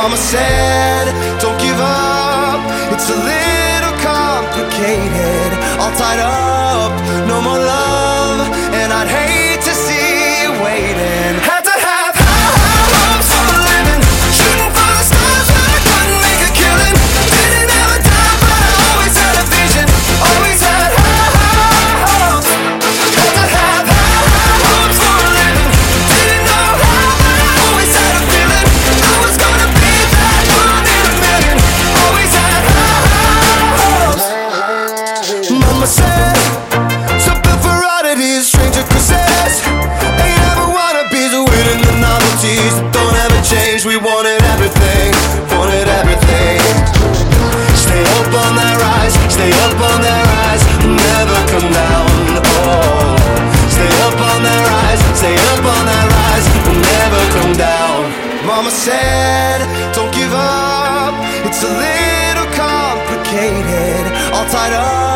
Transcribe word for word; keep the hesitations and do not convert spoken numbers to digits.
Mama said, don't give up, it's a little complicated. All tied up, no more love, and I'd hate to see you waiting. Had to have high, high hopes for a living, shooting for the stars but I couldn't make a killing. Didn't have a dime but I always had a vision, always had high, high hopes. Had to have high, high hopes for a living, didn't know how but I always had a feeling I was gonna be that one in a million. Always had high, high hopes. Mama said, something for oddities, stranger kisses. Ain't ever wannabes, winning the novelties that don't ever change. We wanted everything, wanted everything. Stay up on that rise, stay up on that rise, never come down. Oh, stay up on that rise, stay up on that rise, never come down. Mama said, don't give up, it's a little complicated. All tied up,